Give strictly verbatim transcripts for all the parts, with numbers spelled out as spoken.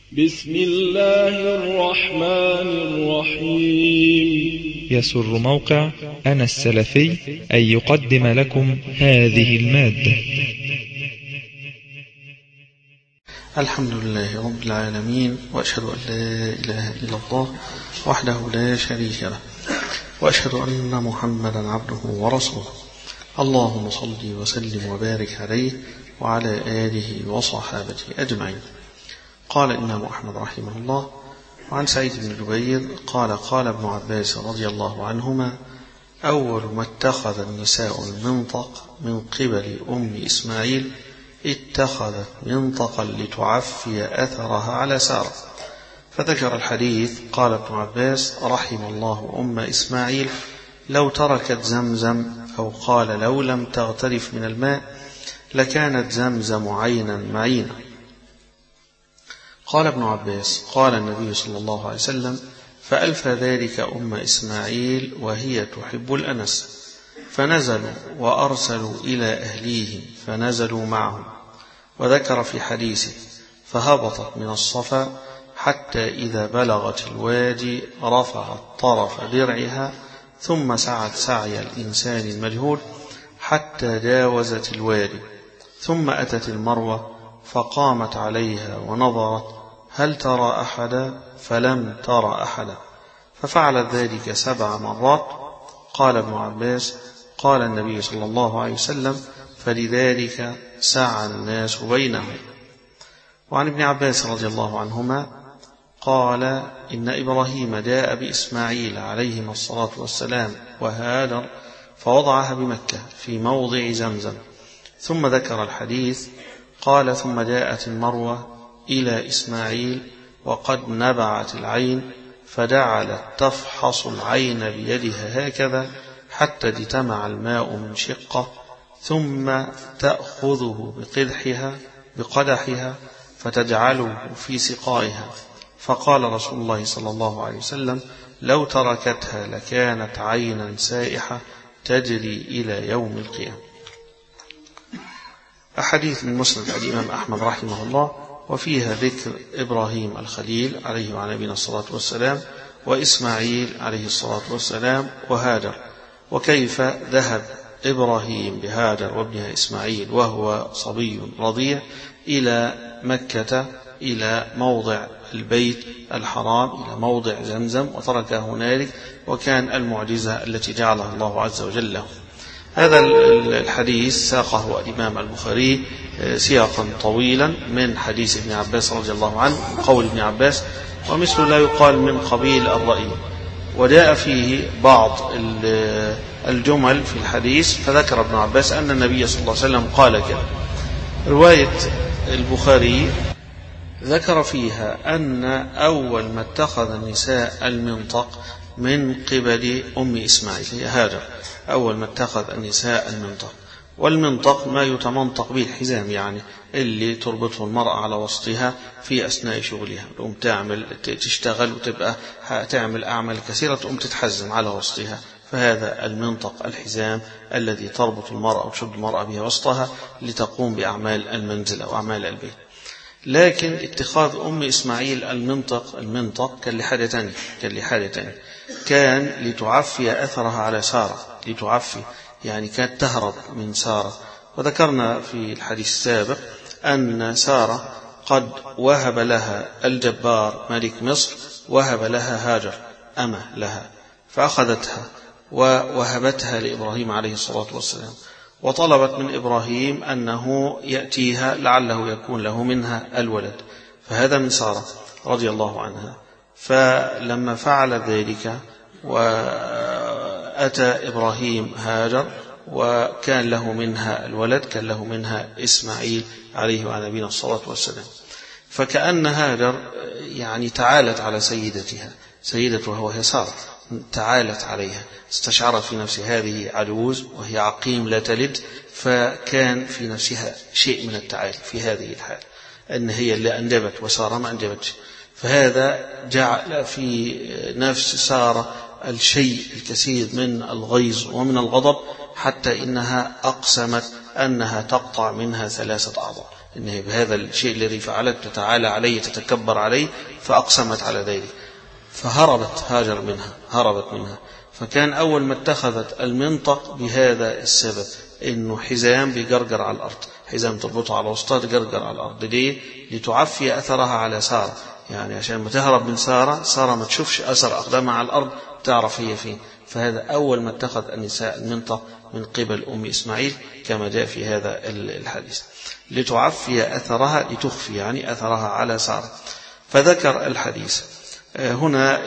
بسم الله الرحمن الرحيم. يسر موقع أنا السلفي أن يقدم لكم هذه المادة. الحمد لله رب العالمين، وأشهد أن لا إله إلا الله وحده لا شريك له، وأشهد أن محمدا عبده ورسوله. اللهم صل وسلم وبارك عليه وعلى آله وصحابته أجمعين. قال الإمام أحمد رحمه الله: وعن سعيد بن جبير قال قال ابن عباس رضي الله عنهما: أول ما اتخذ النساء المنطق من قبل أم إسماعيل اتخذت منطقا لتعفي أثرها على سارة. فذكر الحديث. قال ابن عباس رحم الله أم إسماعيل لو تركت زمزم، أو قال لو لم تغترف من الماء لكانت زمزم عينا معينا. قال ابن عباس: قال النبي صلى الله عليه وسلم: فألفى ذلك أم إسماعيل وهي تحب الأنس، فنزلوا وأرسلوا إلى أهليهم فنزلوا معهم. وذكر في حديثه: فهبطت من الصفا حتى إذا بلغت الوادي رفعت طرف درعها ثم سعت سعي الإنسان المجهول حتى جاوزت الوادي، ثم أتت المروة فقامت عليها ونظرت هل ترى أحدا، فلم ترى أحدا، ففعلت ذلك سبع مرات. قال ابن عباس: قال النبي صلى الله عليه وسلم: فلذلك سعى الناس بينهم. وعن ابن عباس رضي الله عنهما قال: إن إبراهيم جاء بإسماعيل عليهما الصلاة والسلام وهاجر فوضعها بمكة في موضع زمزم. ثم ذكر الحديث. قال: ثم جاءت المروة إلى إسماعيل وقد نبعت العين، فجعلت تفحص العين بيدها هكذا حتى اجتمع الماء من شقة، ثم تأخذه بقدحها بقدحها فتجعله في سقائها. فقال رسول الله صلى الله عليه وسلم: لو تركتها لكانت عينا سائحة تجري إلى يوم القيامة. أحاديث من مسند الإمام أحمد رحمه الله، وفيها ذكر إبراهيم الخليل عليه وعلى نبينا الصلاة والسلام، وإسماعيل عليه الصلاة والسلام، وهاجر، وكيف ذهب إبراهيم بهاجر وابنها إسماعيل وهو صبي رضيع إلى مكة، إلى موضع البيت الحرام، إلى موضع زمزم، وتركه هنالك، وكان المعجزة التي جعلها الله عز وجل له. هذا الحديث ساقه الإمام البخاري سياقا طويلا من حديث ابن عباس رضي الله عنه، قول ابن عباس: ومثل لا يقال من قبيل الرأي. وجاء فيه بعض الجمل في الحديث، فذكر ابن عباس أن النبي صلى الله عليه وسلم قال كذا. رواية البخاري ذكر فيها أن أول ما اتخذ النساء المنطق من قبل أم إسماعيل هي هاجر، أول ما اتخذ النساء المنطق. والمنطق ما يتمنطق به الحزام، يعني اللي تربطه المرأة على وسطها في أثناء شغلها، تقوم تعمل تشتغل وتبقى تعمل أعمال كثيرة تقوم تتحزم على وسطها، فهذا المنطق الحزام الذي تربط المرأة وتشد المرأة به وسطها لتقوم بأعمال المنزل أو أعمال البيت. لكن اتخاذ أم إسماعيل المنطق المنطق كان لحاجة تانية، كان لحاجة تانية كان لتعفي أثرها على سارة، لتعفي يعني كانت تهرب من سارة. وذكرنا في الحديث السابق أن سارة قد وهب لها الجبار ملك مصر، وهب لها هاجر أمة لها، فأخذتها ووهبتها لإبراهيم عليه الصلاة والسلام، وطلبت من إبراهيم أنه يأتيها لعله يكون له منها الولد، فهذا من سارة رضي الله عنها. فلما فعل ذلك وأتى إبراهيم هاجر وكان له منها الولد، كان له منها إسماعيل عليه وعلى نبينا الصلاة والسلام، فكأن هاجر يعني تعالت على سيدتها، سيدتها وهي سارة، تعالت عليها، استشعرت في نفسها هذه عجوز وهي عقيم لا تلد، فكان في نفسها شيء من التعالي في هذه الحال، أن هي اللي أنجبت وسارة ما أنجبتش، فهذا جعل في نفس سارة الشيء الكثير من الغيظ ومن الغضب، حتى إنها أقسمت أنها تقطع منها ثلاثة أعضاء، إن بهذا الشيء الذي فعلت تعالى عليه تتكبر عليه، فأقسمت على ذلك، فهربت هاجر منها هربت منها فكان أول ما اتخذت المنطق بهذا السبب، إنه حزام بيجرجر على الأرض، حزام تربطه على وسطها تجرجر على الأرض. ليه؟ لتعفي أثرها على سارة، يعني عشان ما تهرب من سارة، سارة ما تشوفش أثر أقدامها على الأرض، تعرف هي فين. فهذا أول ما اتخذ النساء المنطق من قبل أم إسماعيل كما جاء في هذا الحديث، لتعفي أثرها، لتخفي يعني أثرها على سارة. فذكر الحديث هنا.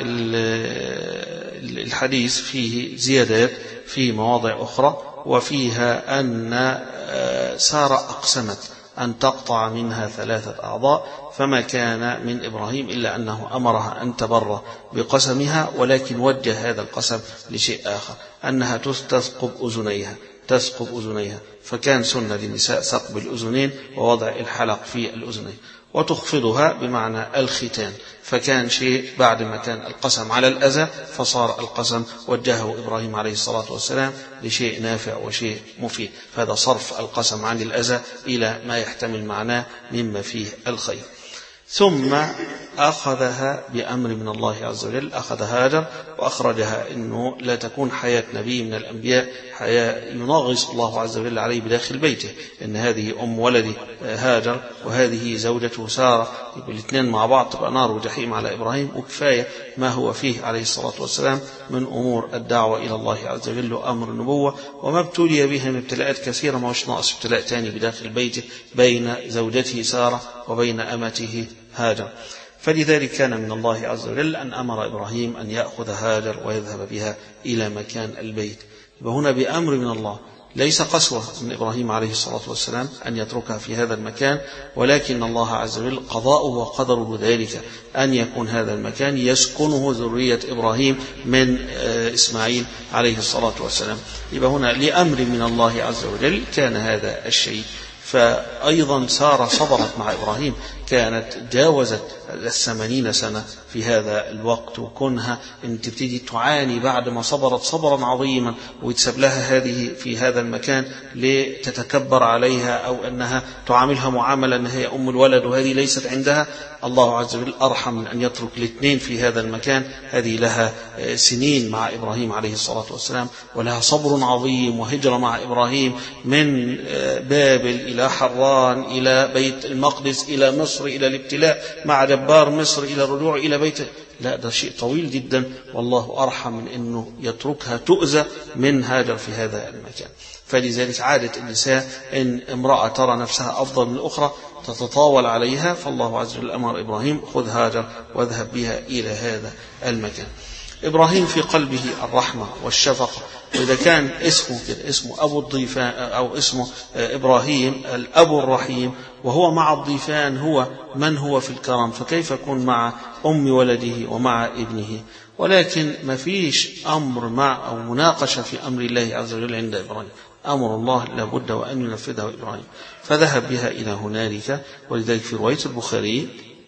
الحديث فيه زيادات في مواضع أخرى، وفيها أن سارة أقسمت أن تقطع منها ثلاثة أعضاء، فما كان من إبراهيم إلا أنه أمرها أن تبر بقسمها، ولكن وجه هذا القسم لشيء آخر، أنها تثقب أذنيها تثقب أذنيها فكان سنة للنساء ثقب الأذنين ووضع الحلق في الأذنين، وتخفضها بمعنى الختان. فكان شيء بعد ما كان القسم على الأذى، فصار القسم وجهه إبراهيم عليه الصلاة والسلام لشيء نافع وشيء مفيد، فهذا صرف القسم عن الأذى إلى ما يحتمل معناه مما فيه الخير. ثم أخذها بأمر من الله عز وجل، أخذ هاجر وأخرجها، إنه لا تكون حياة نبي من الأنبياء حياة ينغص الله عز وجل عليه بداخل بيته، إن هذه أم ولد هاجر وهذه زوجته سارة، الاثنين مع بعض تبقى نار وجحيم على إبراهيم، وكفاية ما هو فيه عليه الصلاة والسلام من أمور الدعوة إلى الله عز وجل وأمر النبوة، وما ابتلي بها من ابتلاءات كثيرة، ما هوش ناقص ابتلاء تاني بداخل بيته بين زوجته سارة وبين أمته هاجر. فلذلك كان من الله عز وجل أن أمر إبراهيم أن يأخذ هاجر ويذهب بها إلى مكان البيت. وهنا بأمر من الله، ليس قسوة من إبراهيم عليه الصلاة والسلام أن يتركها في هذا المكان، ولكن الله عز وجل قضاؤه وقدره ذلك أن يكون هذا المكان يسكنه ذرية إبراهيم من إسماعيل عليه الصلاة والسلام. يبقى هنا لأمر من الله عز وجل كان هذا الشيء. فأيضا سارة صبرت مع إبراهيم، كانت جاوزت الثمانين سنة في هذا الوقت، وكونها أن تبتدي تعاني بعد ما صبرت صبرا عظيما، ويتسب لها هذه في هذا المكان لتتكبر عليها، أو أنها تعاملها معاملة أنها هي أم الولد وهذه ليست عندها. الله عز وجل أرحم من أن يترك الاثنين في هذا المكان. هذه لها سنين مع إبراهيم عليه الصلاة والسلام، ولها صبر عظيم وهجرة مع إبراهيم من بابل إلى حران إلى بيت المقدس إلى مصر إلى الابتلاء مع جبار مصر إلى الرجوع إلى بيته. لا، ده شيء طويل جدا، والله أرحم من أنه يتركها تؤذى من هاجر في هذا المكان. فلذلك عادة النساء إن امرأة ترى نفسها أفضل من الأخرى تتطاول عليها، فالله عز وجل أمر إبراهيم خذ هاجر واذهب بها إلى هذا المكان. إبراهيم في قلبه الرحمة والشفقة، وإذا كان اسمه كده اسمه أبو الضيفان أو اسمه إبراهيم الأب الرحيم، وهو مع الضيفان هو من هو في الكرم، فكيف يكون مع أم ولده ومع ابنه؟ ولكن ما فيش أمر مع أو مناقشة في أمر الله عز وجل عند إبراهيم، أمر الله لابد وأن ينفذه إبراهيم، فذهب بها إلى هنالك. ولذلك في رواية البخاري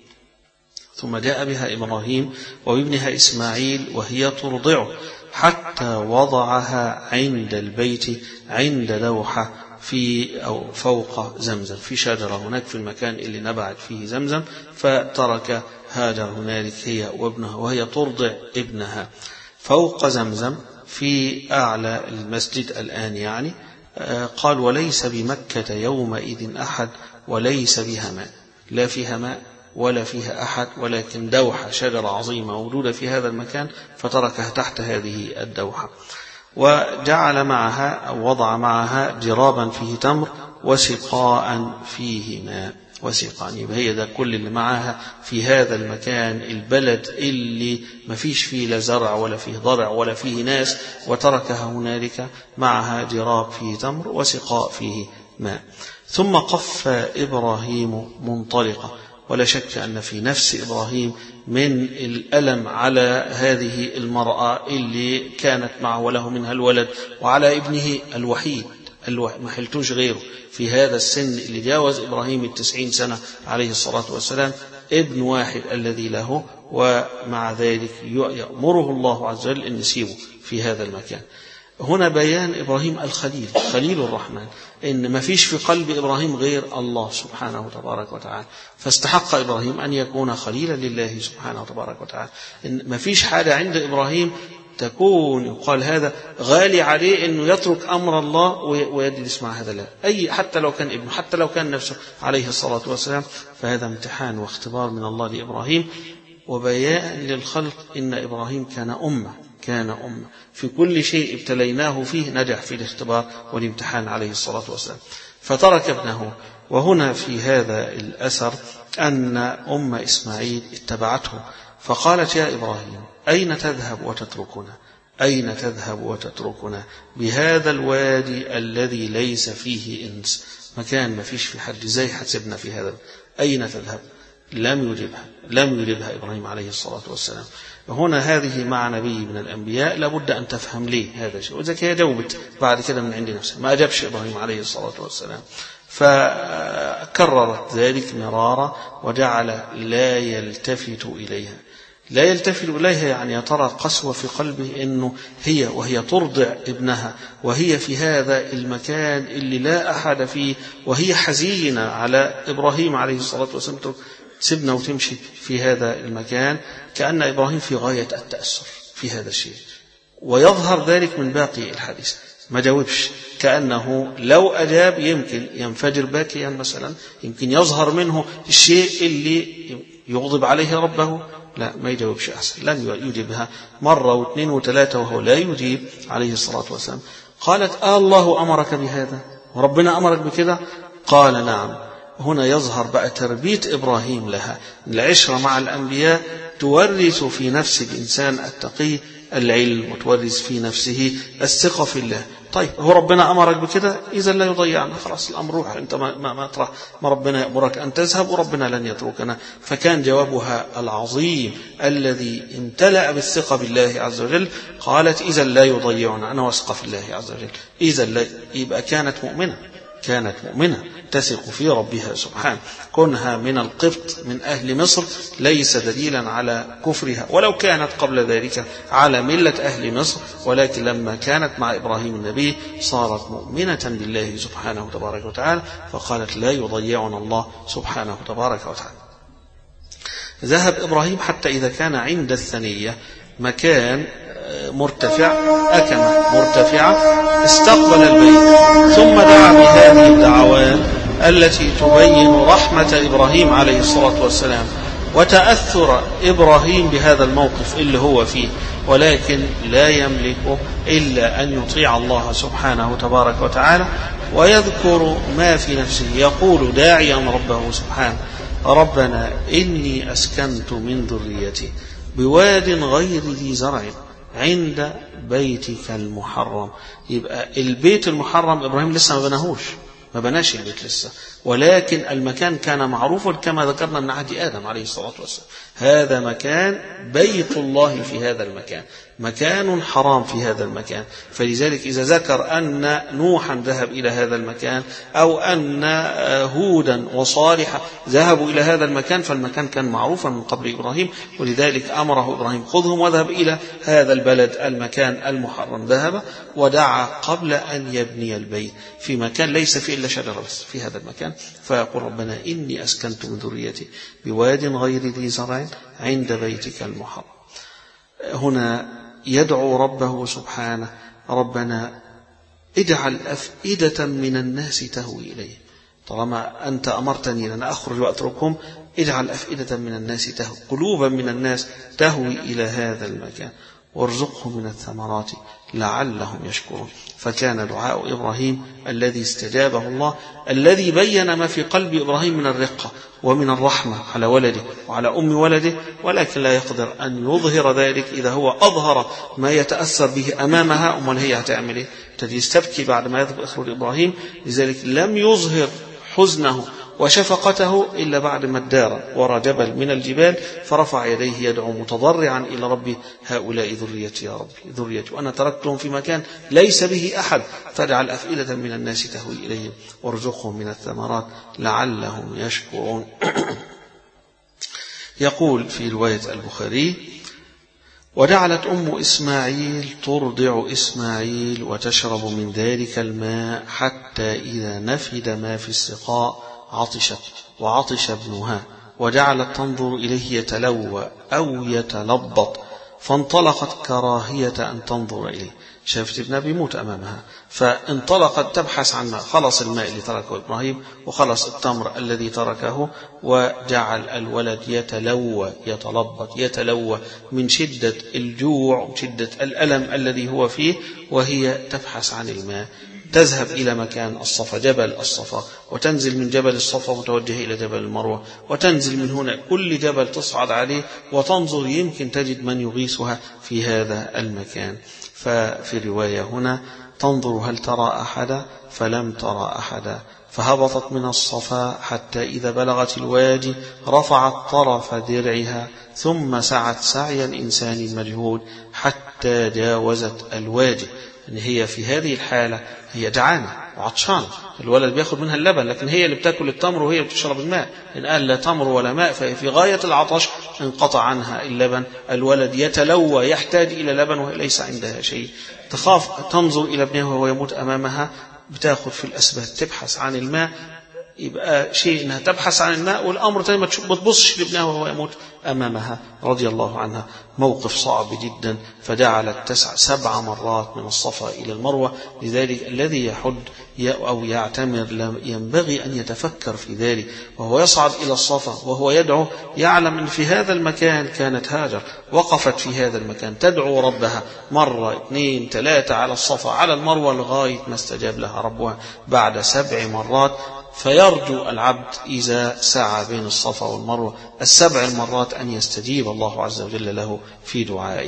ثم جاء بها إبراهيم وابنها إسماعيل وهي ترضعه حتى وضعها عند البيت عند لوحة في أو فوق زمزم، في شجرة هناك في المكان اللي نبعت فيه زمزم، فترك هاجر هنالك هي وابنها وهي ترضع ابنها فوق زمزم في أعلى المسجد الآن يعني. قال وليس بمكة يومئذ أحد وليس بها ماء، لا فيها ماء ولا فيها أحد، ولكن دوحة شجرة عظيمة موجودة في هذا المكان، فتركها تحت هذه الدوحة. وجعل معها أو وضع معها جرابا فيه تمر وسقاء فيه ماء. وسقاء يبقى هي ده كل اللي معها في هذا المكان البلد اللي ما فيش فيه لا زرع ولا فيه ضرع ولا فيه ناس، وتركها هنالك معها جراب فيه تمر وسقاء فيه ماء. ثم قف إبراهيم منطلقا، ولا شك أن في نفس إبراهيم من الألم على هذه المرأة اللي كانت معه وله منها الولد، وعلى ابنه الوحيد ما حلتوش غيره في هذا السن اللي جاوز إبراهيم التسعين سنة عليه الصلاة والسلام، ابن واحد الذي له، ومع ذلك يأمره الله عز وجل أن يسيبه في هذا المكان. هنا بيان إبراهيم الخليل، خليل الرحمن، إن ما فيش في قلب إبراهيم غير الله سبحانه وتبارك وتعالى، فاستحق إبراهيم أن يكون خليلا لله سبحانه وتبارك وتعالى. إن ما فيش حاجة عند إبراهيم تكون يقال هذا غالي عليه إنه يترك أمر الله ويجلس مع هذا لا، أي حتى لو كان ابنه، حتى لو كان نفسه عليه الصلاة والسلام. فهذا امتحان واختبار من الله لإبراهيم، وبيان للخلق إن إبراهيم كان أمة، كان أمة في كل شيء ابتليناه فيه نجح في الاختبار والامتحان عليه الصلاة والسلام، فترك ابنه. وهنا في هذا الأثر أن أم إسماعيل اتبعته فقالت: يا إبراهيم أين تذهب وتتركنا؟ أين تذهب وتتركنا بهذا الوادي الذي ليس فيه إنس؟ مكان ما فيش في حد، زي حسبنا في هذا، أين تذهب؟ لم يجبها، لم يجبها إبراهيم عليه الصلاة والسلام. هنا هذه مع نبي من الأنبياء لابد أن تفهم ليه هذا الشيء، وإذا هي جاوبت بعد كده من عند نفسها، ما أجابش إبراهيم عليه الصلاة والسلام، فكررت ذلك مرارا وجعل لا يلتفت إليها. لا يلتفت إليها يعني ترى قسوة في قلبه، إنه هي وهي ترضع ابنها وهي في هذا المكان اللي لا أحد فيه، وهي حزينة على إبراهيم عليه الصلاة والسلام، سيبنا وتمشي في هذا المكان. كأن إبراهيم في غاية التأثر في هذا الشيء، ويظهر ذلك من باقي الحديث. ما جاوبش، كأنه لو أجاب يمكن ينفجر باكيا مثلا، يمكن يظهر منه الشيء اللي يغضب عليه ربه. لا، ما يجاوبش أحسن، لم يجيبها مرة واثنين وثلاثة وهو لا يجيب عليه الصلاة والسلام. قالت: آه الله أمرك بهذا؟ وربنا أمرك بكذا؟ قال: نعم. هنا يظهر بقى تربية إبراهيم لها. العشرة مع الأنبياء تورث في نفس الإنسان التقي العلم، وتورث في نفسه الثقة في الله. طيب، هو ربنا أمرك بكده، إذا لا يضيعنا، خلاص الأمر روح، أنت ما, ما, ما ترى ما ربنا يأمرك أن تذهب، وربنا لن يتركنا. فكان جوابها العظيم الذي امتلأ بالثقة بالله عز وجل. قالت: إذا لا يضيعنا، أنا واثقة في الله عز وجل. إذا لا، يبقى كانت مؤمنة، كانت مؤمنة تثق في ربها سبحانه. كونها من القبط من أهل مصر ليس دليلا على كفرها، ولو كانت قبل ذلك على ملة أهل مصر، ولكن لما كانت مع إبراهيم النبي صارت مؤمنة بالله سبحانه تبارك وتعالى، فقالت: لا يضيعنا الله سبحانه تبارك وتعالى. ذهب إبراهيم حتى إذا كان عند الثنية مكان مرتفع، أكمة مرتفعة، استقبل البيت، ثم دعا بهذه الدعوات التي تبين رحمة إبراهيم عليه الصلاة والسلام وتأثر إبراهيم بهذا الموقف اللي هو فيه، ولكن لا يملك إلا أن يطيع الله سبحانه تبارك وتعالى ويذكر ما في نفسه. يقول داعيا ربه سبحانه: ربنا إني أسكنت من ذريتي بواد غير ذي زرع عند بيتك المحرم. يبقى البيت المحرم إبراهيم لسه ما بناهوش، ما بناش البيت لسه، ولكن المكان كان معروفا كما ذكرنا من عهد آدم عليه الصلاة والسلام. هذا مكان بيت الله، في هذا المكان مكان حرام في هذا المكان. فلذلك إذا ذكر أن نوحا ذهب إلى هذا المكان، أو أن هودا وصالحا ذهبوا إلى هذا المكان، فالمكان كان معروفا من قبل إبراهيم، ولذلك أمره إبراهيم: خذهم واذهب إلى هذا البلد المكان المحرم. ذهب ودعا قبل أن يبني البيت في مكان ليس فيه إلا شجرة بس في هذا المكان، فيقول: ربنا إني أسكنت من ذريتي بواد غير ذي زرع عند بيتك المحرم. هنا يدعو ربه سبحانه: ربنا اجعل أفئدة من الناس تهوي إليه، طالما أنت أمرتني أن أخرج وأتركهم، اجعل أفئدة من الناس تهوي، قلوبا من الناس تهوي إلى هذا المكان، وارزقهم من الثمرات لعلهم يشكرون. فكان دعاء إبراهيم الذي استجابه الله، الذي بين ما في قلب إبراهيم من الرقة ومن الرحمة على ولده وعلى أم ولده، ولكن لا يقدر أن يظهر ذلك. إذا هو أظهر ما يتأثر به أمامها، أمال هي هتعمل إيه؟ تستبكي بعد ما يذكر إبراهيم. لذلك لم يظهر حزنه وشفقته إلا بعد ما ادار وراء جبل من الجبال، فرفع يديه يدعو متضرعا إلى ربي: هؤلاء ذريتي يا ربي، ذريتي، وأنا تركتهم في مكان ليس به أحد، فاجعل أفئدة من الناس تهوي إليهم وارزقهم من الثمرات لعلهم يشكرون. يقول في رواية البخاري: وجعلت أم إسماعيل ترضع إسماعيل وتشرب من ذلك الماء حتى إذا نفد ما في السقاء عطشت وعطش ابنها، وجعلت تنظر إليه يتلوى أو يتلبط، فانطلقت كراهية أن تنظر إليه. شافت ابنها بيموت أمامها، فانطلقت تبحث عن ماء. خلص الماء اللي تركه إبراهيم وخلص التمر الذي تركه، وجعل الولد يتلوى يتلبط يتلوى من شدة الجوع وشدة الألم الذي هو فيه، وهي تبحث عن الماء. تذهب إلى مكان الصفا، جبل الصفا، وتنزل من جبل الصفا متوجهة إلى جبل المروة، وتنزل من هنا كل جبل تصعد عليه وتنظر يمكن تجد من يغيثها في هذا المكان. ففي رواية هنا تنظر هل ترى أحدا، فلم ترى أحدا، فهبطت من الصفا حتى إذا بلغت الوادي رفعت طرف درعها ثم سعت سعي الإنسان المجهود حتى جاوزت الوادي. يعني هي في هذه الحالة هي جعانة وعطشانة، الولد بياخد منها اللبن، لكن هي اللي بتاكل التمر وهي اللي بتشرب الماء. إن قال لا تمر ولا ماء ففي غاية العطش انقطع عنها اللبن، الولد يتلوى يحتاج إلى لبن وليس عندها شيء. تخاف تنظر إلى ابنها وهو يموت أمامها، بتاخد في الأسباب تبحث عن الماء. يبقى شيء انها تبحث عن الماء، والامر تاني ما تبصش لابنها وهو يموت امامها رضي الله عنها. موقف صعب جدا. فجعلت تسع سبع مرات من الصفا الى المروه. لذلك الذي يحج او يعتمر ينبغي ان يتفكر في ذلك، وهو يصعد الى الصفا وهو يدعو يعلم ان في هذا المكان كانت هاجر وقفت في هذا المكان تدعو ربها مره اثنين ثلاثه على الصفا على المروه لغايه ما استجاب لها ربها بعد سبع مرات. فيرجو العبد إذا سعى بين الصفا والمروة السبع المرات أن يستجيب الله عز وجل له في دعائه.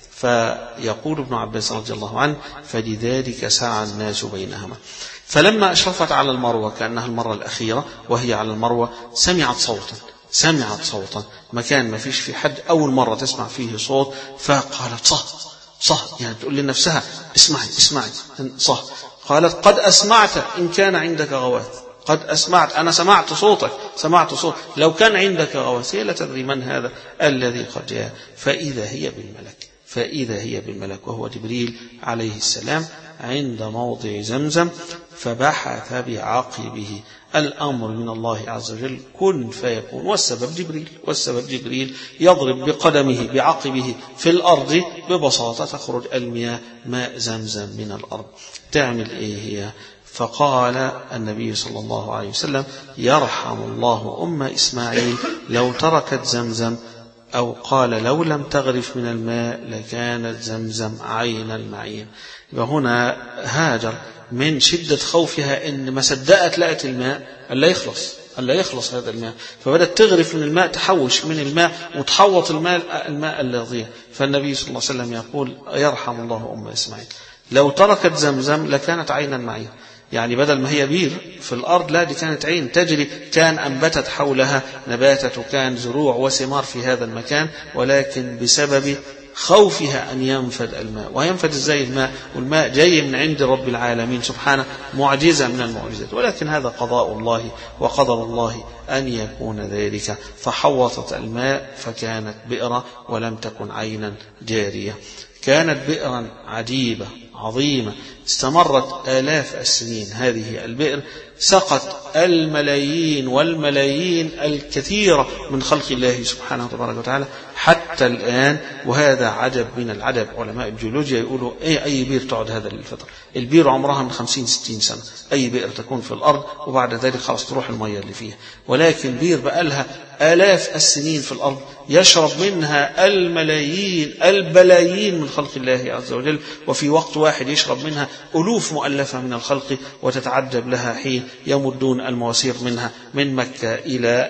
فيقول ابن عباس رضي الله عنه: فلذلك سعى الناس بينهما. فلما أشرفت على المروة كأنها المرة الأخيرة وهي على المروة سمعت صوتا سمعت صوتا مكان ما فيش في حد أول مرة تسمع فيه صوت، فقالت صه صه، يعني تقول لنفسها اسمعي اسمعي صه. قالت: قد أسمعت إن كان عندك غواث، قد أسمعت، أنا سمعت صوتك سمعت صوت، لو كان عندك غواث لا تدري من هذا الذي قد جاء. فإذا هي بالملك فإذا هي بالملك وهو جبريل عليه السلام عند موضع زمزم، فبحث بعقبه. الأمر من الله عز وجل كن فيكون، والسبب جبريل والسبب جبريل يضرب بقدمه بعقبه في الأرض ببساطة تخرج المياه ماء زمزم من الأرض. تعمل إيه هي؟ فقال النبي صلى الله عليه وسلم: يرحم الله أم إسماعيل لو تركت زمزم، أو قال لو لم تغرف من الماء لكانت زمزم عين المعين. وهنا هاجر من شدة خوفها إن ما صدقت لقت الماء ألا يخلص ألا يخلص هذا الماء، فبدأت تغرف من الماء تحوش من الماء وتحوط الماء الماء الذي. فالنبي صلى الله عليه وسلم يقول: يرحم الله أم إسماعيل لو تركت زمزم لكانت عينا معين. يعني بدل ما هي بير في الأرض، لا دي كانت عين تجري، كان أنبتت حولها نباتة وكان زروع وثمار في هذا المكان، ولكن بسبب خوفها أن ينفد الماء. وينفد إزاي الماء والماء جاي من عند رب العالمين سبحانه، معجزة من المعجزات، ولكن هذا قضاء الله وقدر الله أن يكون ذلك. فحوطت الماء فكانت بئرة ولم تكن عينا جارية. كانت بئرا عجيبة عظيمة استمرت آلاف السنين. هذه البئر سقط الملايين والملايين الكثيرة من خلق الله سبحانه وتعالى حتى الآن. وهذا عجب من العجب. علماء الجيولوجيا يقولوا ايه أي بئر تقعد هذا الفترة؟ البئر عمرها من خمسين ستين سنة، أي بئر تكون في الأرض وبعد ذلك خلاص تروح المياه اللي فيها. ولكن بئر بقالها آلاف السنين في الأرض يشرب منها الملايين البلايين من خلق الله عز وجل، وفي وقت واحد يشرب منها ألوف مؤلفة من الخلق. وتتعجب لها حين يمدون المواسير منها من مكة إلى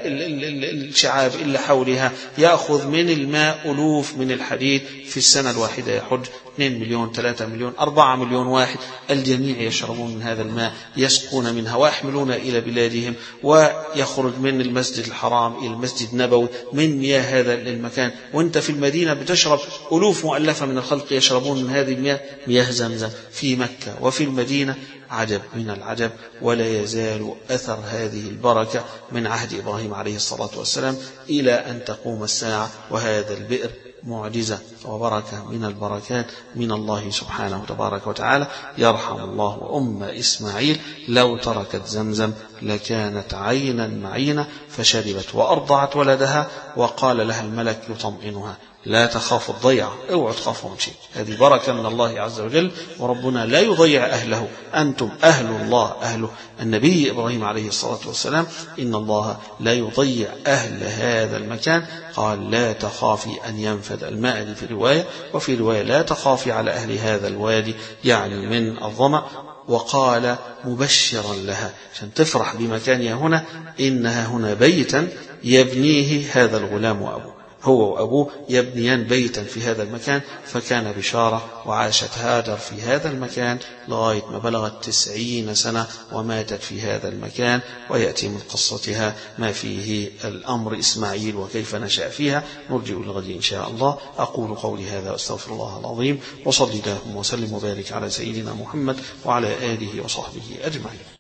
الشعاب اللي حولها، يأخذ من الماء ألوف من الحديد في السنة الواحدة يحج اثنين مليون ثلاثة مليون أربعة مليون واحد، الجميع يشربون من هذا الماء، يسقون منها ويحملون إلى بلادهم، ويخرج من المسجد الحرام إلى المسجد النبوي من مياه هذا المكان. وانت في المدينة بتشرب ألوف مؤلفة من الخلق يشربون من هذه المياه، مياه زمزم في مكة وفي المدينة. عجب من العجب، ولا يزال أثر هذه البركة من عهد إبراهيم عليه الصلاة والسلام إلى أن تقوم الساعة. وهذا البئر معجزة وبركة من البركات من الله سبحانه وتبارك وتعالى. يرحم الله أم إسماعيل، لو تركت زمزم لكانت عينا معينة، فشربت وأرضعت ولدها، وقال لها الملك يطمئنها: لا تخاف الضيعة، اوعوا تخافوا من شيء، هذه بركة من الله عز وجل، وربنا لا يضيع أهله، أنتم أهل الله، أهل النبي إبراهيم عليه الصلاة والسلام، إن الله لا يضيع أهل هذا المكان. قال: لا تخافي أن ينفد الماء في رواية، وفي رواية: لا تخافي على أهل هذا الوادي، يعني من الظمأ. وقال مبشرا لها عشان تفرح بمكانها هنا: إنها هنا بيتا يبنيه هذا الغلام وأبوه، هو وأبوه يبنيان بيتا في هذا المكان. فكان بشارة، وعاشت هاجر في هذا المكان لغاية ما بلغت تسعين سنة وماتت في هذا المكان. ويأتي من قصتها ما فيه الأمر إسماعيل وكيف نشأ فيها. نرجع الغد إن شاء الله. أقول قولي هذا وأستغفر الله العظيم، وصلي اللهم وسلم وبارك على سيدنا محمد وعلى آله وصحبه أجمعين.